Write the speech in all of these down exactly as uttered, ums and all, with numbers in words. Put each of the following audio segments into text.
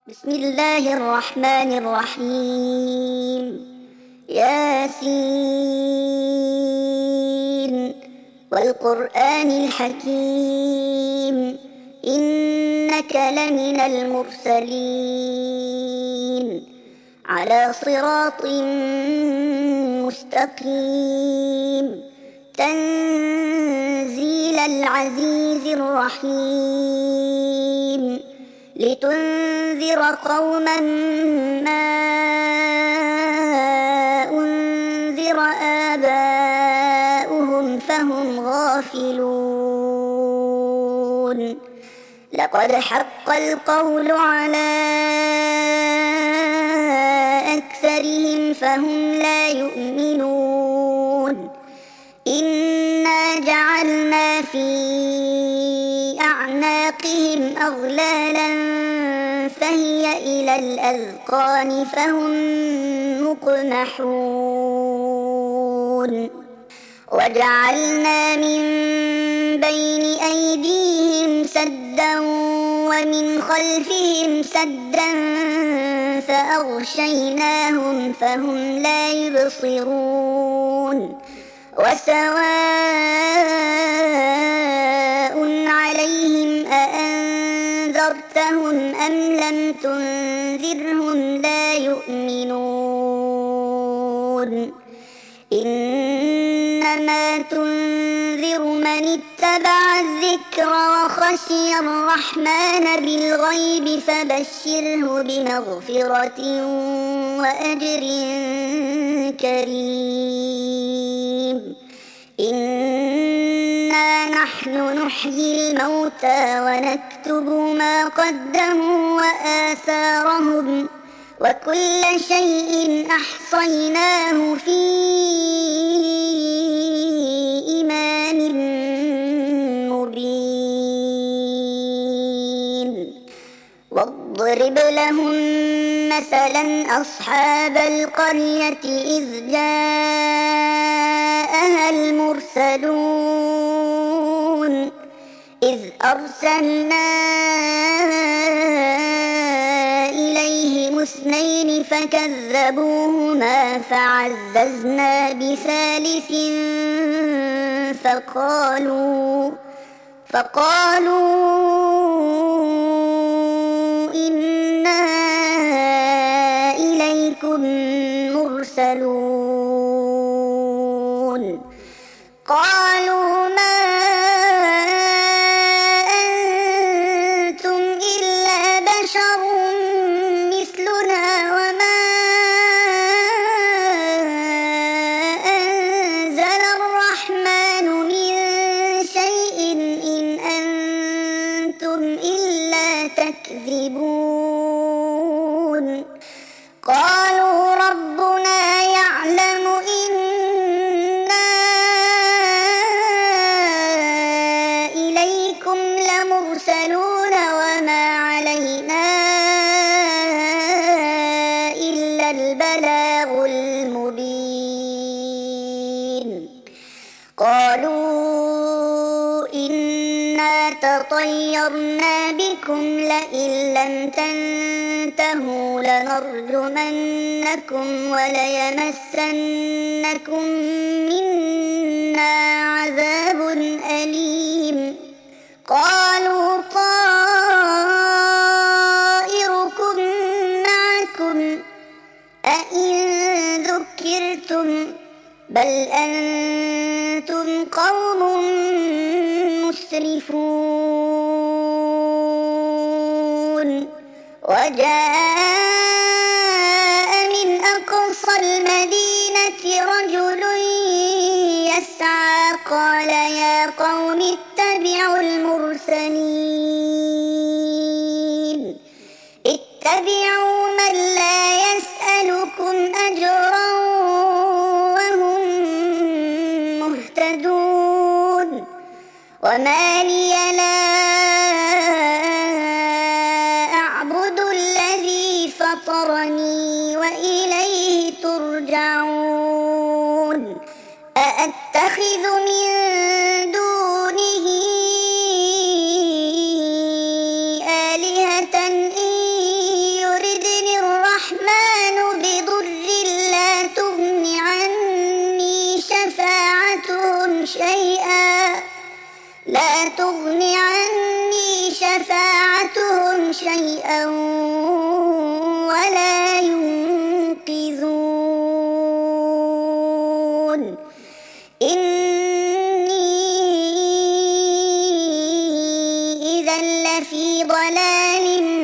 بسم الله الرحمن الرحيم. ياسين والقرآن الحكيم إنك لمن المرسلين على صراط مستقيم تنزيل العزيز الرحيم لتنذر قوما ما أنذر آباؤهم فهم غافلون. لقد حق القول على أكثرهم فهم لا يؤمنون. إنا جعلنا في أعناقهم أغلالا فهي إلى الأذقان فهم مقمحون. وجعلنا من بين أيديهم سدا ومن خلفهم سدا فأغشيناهم فهم لا يبصرون. وسواء عليهم أأنذرتهم أم لم تنذرهم لا يؤمنون. إنما تنذر من اتبع الذكر وخشي الرحمن بالغيب فبشره بمغفرة وأجر كريم. إنا نحن نحيي الموتى ونكتب ما قدموا وآثارهم وكل شيء أحصيناه في إمام مبين. واضرب لهم مثلا أصحاب القرية إذ جاءها المرسلون إذ أرسلنا إليهم اثنين فكذبوهما فعززنا بثالث فقالوا فقالوا إنا إليكم مرسلون. قالوا ما أنتم إلا بشر مثلنا وما أنزل الرحمن من شيء إن أنتم إلا تكذبون. قالوا ربنا يعلم إنا إليكم لمرسلون وما علينا إلا البلاغ المبين. قالوا إنا تطيرنا بكم لئن لم تنتهوا لنرجمنكم وليمسنكم منا عذاب أليم. قالوا طائركم معكم أئن ذكرتم بل أنتم قوم مسرفون. وجاء من أقصى المدينة رجل يسعى قال يا قوم اتبعوا المرسلين اتبعوا من لا يسألكم أجرا وهم مهتدون. وما لي لا أعبد الذي فطرني وإليه ترجعون. أأتخذ من دونه آلهة إن ولا ينقذون إني إذا لفي ضلال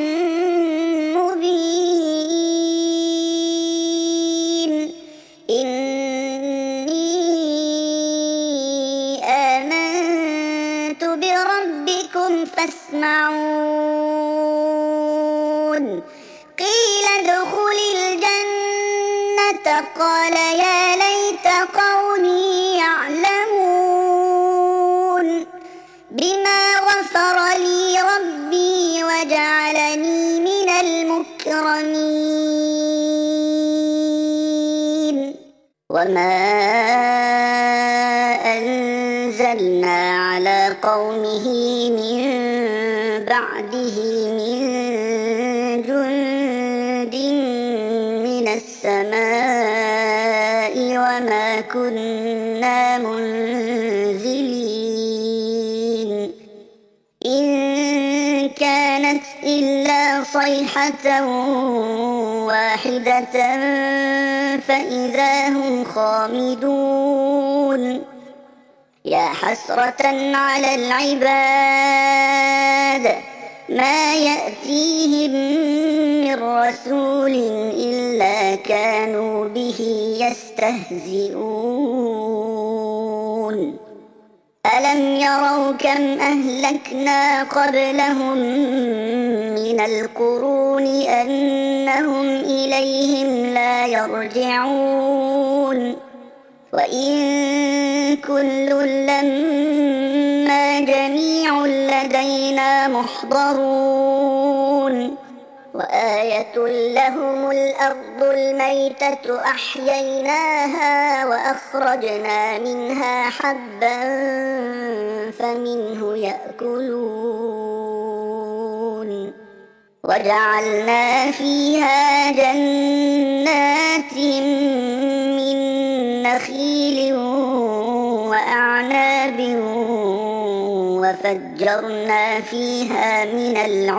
مبين إني آمنت بربكم فاسمعون قيل ادخل الجنة قال يا ليت قومي يعلمون بما غفر لي ربي وجعلني من المكرمين وما أنزلنا على قومه من بعده من جند من السماء وما كنا منزلين إن كانت إلا صيحة واحدة فإذا هم خامدون يا حسرة على العباد ما يأتيهم من رسول إلا كانوا به يستهزئون ألم يروا كم أهلكنا قبلهم من القرون أنهم إليهم لا يرجعون وإن كل لما جميع لدينا محضرون وآية لهم الأرض الميتة أحييناها وأخرجنا منها حبا فمنه يأكلون وجعلنا فيها جنات من نخيل وأعناب وفجرنا فيها من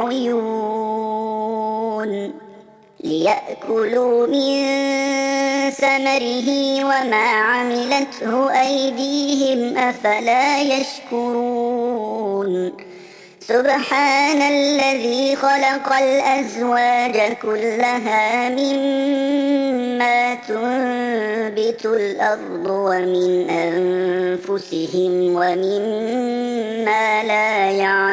العيون ليأكلوا من ثمره وما عملته أيديهم أفلا يشكرون سبحان الذي خلق الأزواج كلها مما تنبت الأرض ومن أنفسهم ومما لا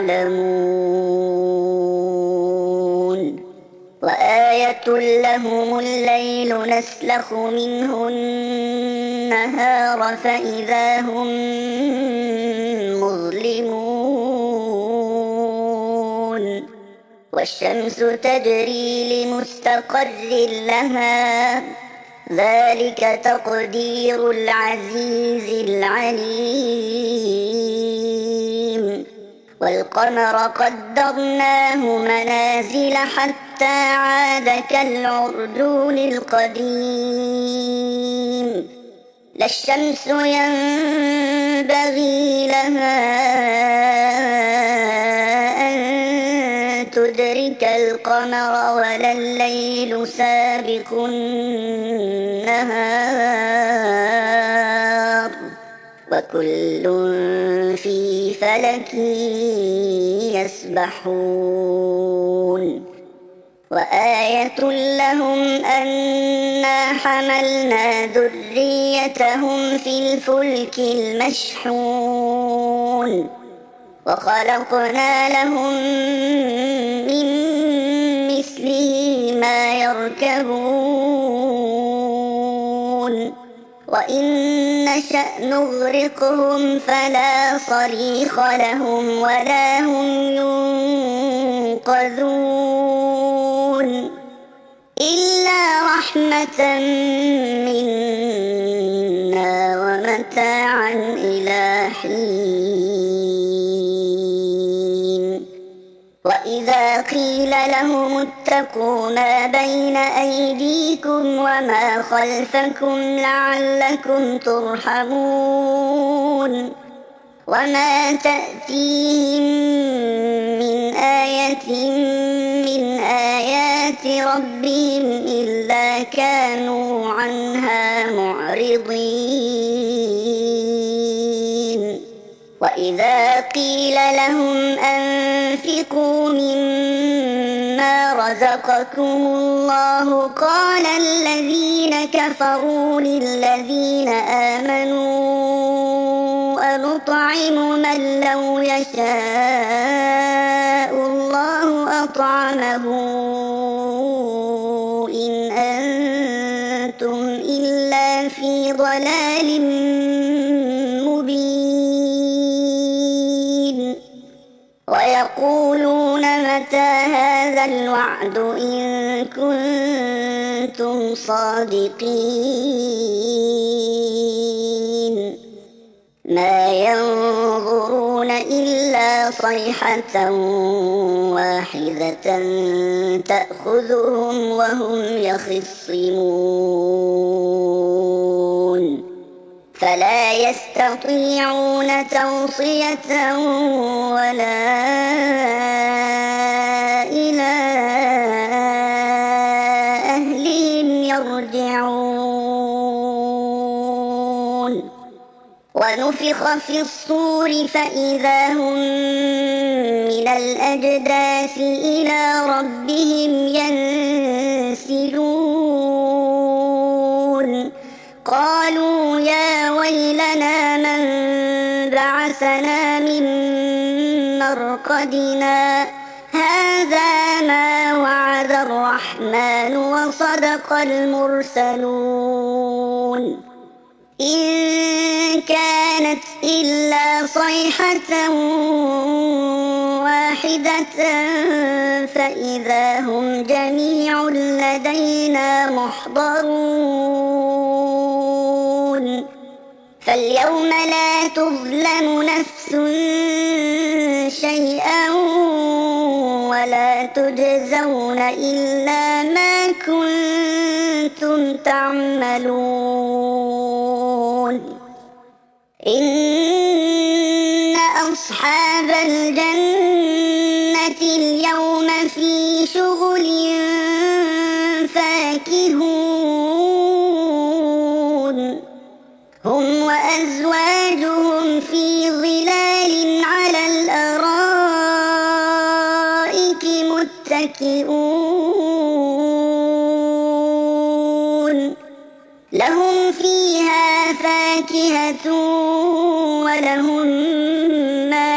يعلمون وآية لهم الليل نسلخ منه النهار فإذا هم مظلمون والشمس تجري لمستقر لها ذلك تقدير العزيز العليم والقمر قدرناه منازل حتى عاد كالعرجون القديم لا الشمس ينبغي لها أن تدرك القمر ولا الليل سابق النهار وكل في فلك يسبحون وآية لهم أنا حملنا ذريتهم في الفلك المشحون وخلقنا لهم من مثله ما يركبون وإن نشأ نغرقهم فلا صريخ لهم ولا هم ينقذون إلا رحمة منا ومتاعا إلى حين وإذا قيل لهم اتقوا ما بين أيديكم وما خلفكم لعلكم ترحمون وما تأتيهم من آية من آيات ربهم إلا كانوا عنها معرضين وإذا قيل لهم أنفقوا مما رزقكم الله قال الذين كفروا للذين آمنوا أنطعم من لو يشاء الله أطعمه إن أنتم إلا في ضلال مبين ويقولون متى هذا الوعد إن كنتم صادقين ما ينظرون إلا صيحة واحدة تأخذهم وهم يخصمون فلا يستطيعون توصية ولا إلى أهلهم يرجعون ونفخ في الصور فإذا هم من الأجداث إلى ربهم ينسلون قالوا يا ويلنا من بعثنا من مرقدنا هذا ما وعد الرحمن وصدق المرسلون إن كانت إلا صيحة واحدة فإذا هم جميع لدينا محضرون فاليوم لا تظلم نفس شيئا ولا تجزون إلا ما كنتم تعملون إن أصحاب الجنة اليوم في شغل فاكهون هم وأزواجهم في ظلال على الأرائك متكئون لهم فيها فاكهة ولهم ما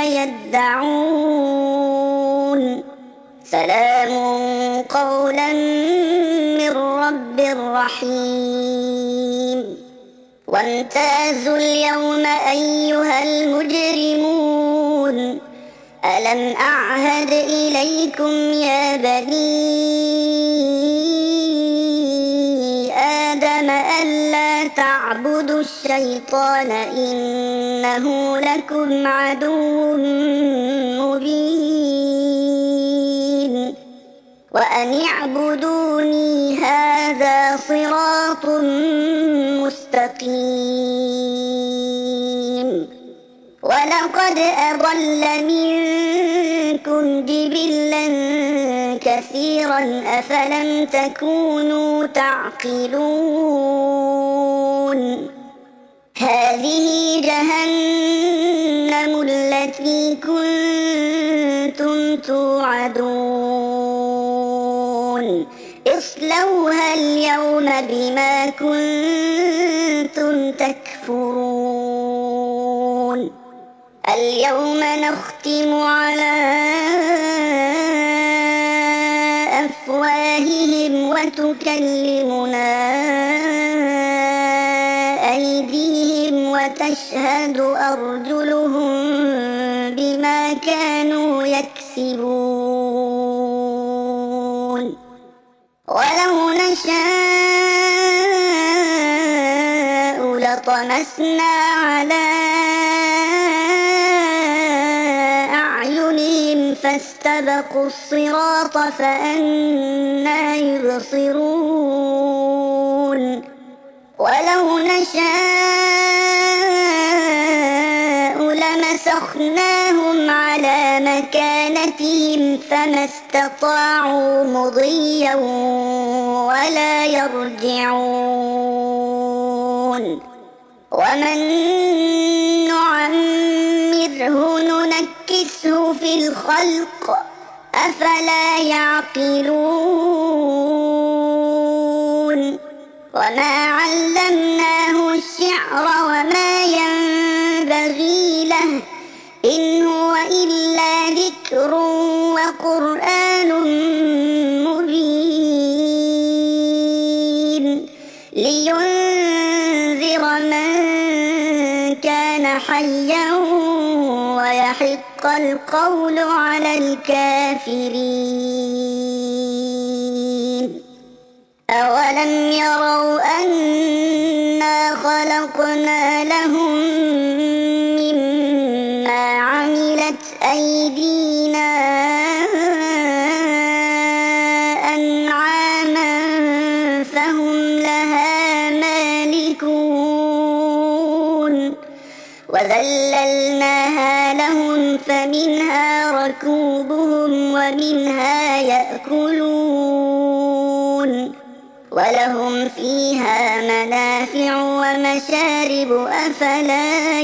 يدعون سلام قولا من رب رحيم وامتازوا اليوم أيها المجرمون ألم أعهد إليكم يا بني آدم ألا تعبدوا الشيطان إنه لكم عدو مبين وأن اعبدوني هذا صراط مستقيم ولقد أضل منكم جبلا كثيرا أفلم تكونوا تعقلون هذه جهنم التي كنتم توعدون اصلوها اليوم بما كنتم تكفرون اليوم نختم على أفواههم وتكلمنا أيديهم وتشهد أرجلهم بما كانوا يكسبون ولو نشاء لطمسنا على أعينهم فاستبقوا الصراط فأنى يبصرون ولو نشاء لمسنا ألقناهم على مكانتهم فما استطاعوا مضيا ولا يرجعون ومن نعمره ننكسه في الخلق أفلا يعقلون وما علمناه الشعر وما ينبغي له إن هو إلا ذكر وقرآن مبين لينذر من كان حيا ويحق القول على الكافرين أولم يروا أنا خلقنا لهم مما عملت أيدينا أنعاما فهم لها مالكون وذللناها لهم فمنها ركوبهم ومنها يأكلون ولهم فيها منافع ومشارب أفلا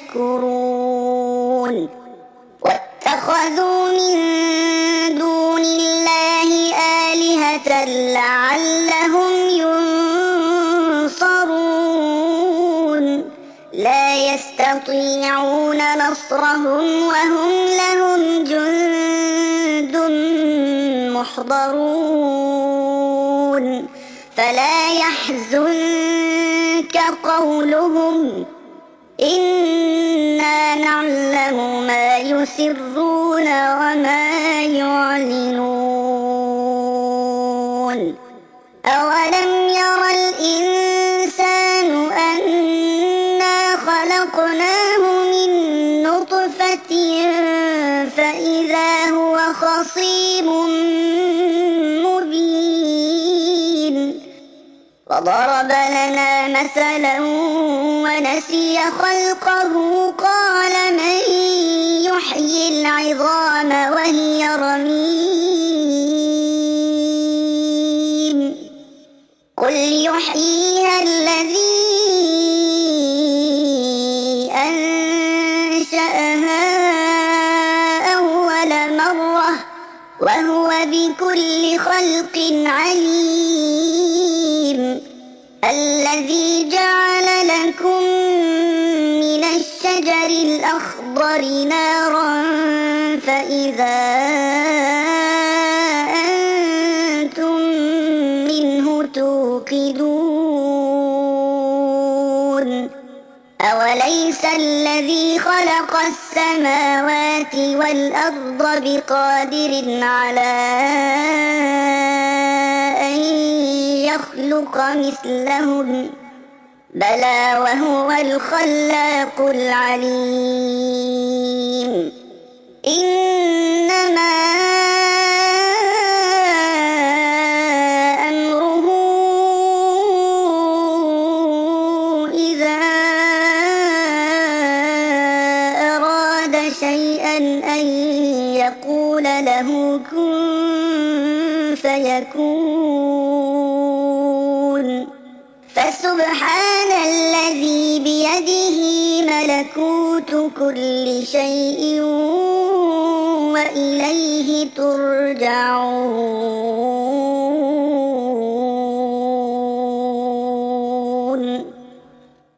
يشكرون واتخذوا من دون الله آلهة لعلهم ينصرون لا يستطيعون نصرهم وهم لهم جند محضرون فلا يحزنك قولهم إنا نعلم ما يسرون وما يعلنون أولم ير الإنسان أنا خلقناه من نطفة فإذا هو خصيم مبين وضرب لنا مثلا ونسي خلقه قال من يحيي العظام وهي رميم قل يحييها الذي أنشأها أول مرة وهو بكل خلق عليم الذي جعل لكم من الشجر الأخضر نارا فإذا أنتم منه توقدون أوليس الذي خلق السماوات والأرض بقادر على أن يخلق مثلهم بلى وهو الخلاق العليم إنما أمره إذا أراد شيئا أن يقول له كن فيكون فسبحان الذي بيده ملكوت كل شيء وإليه ترجعون.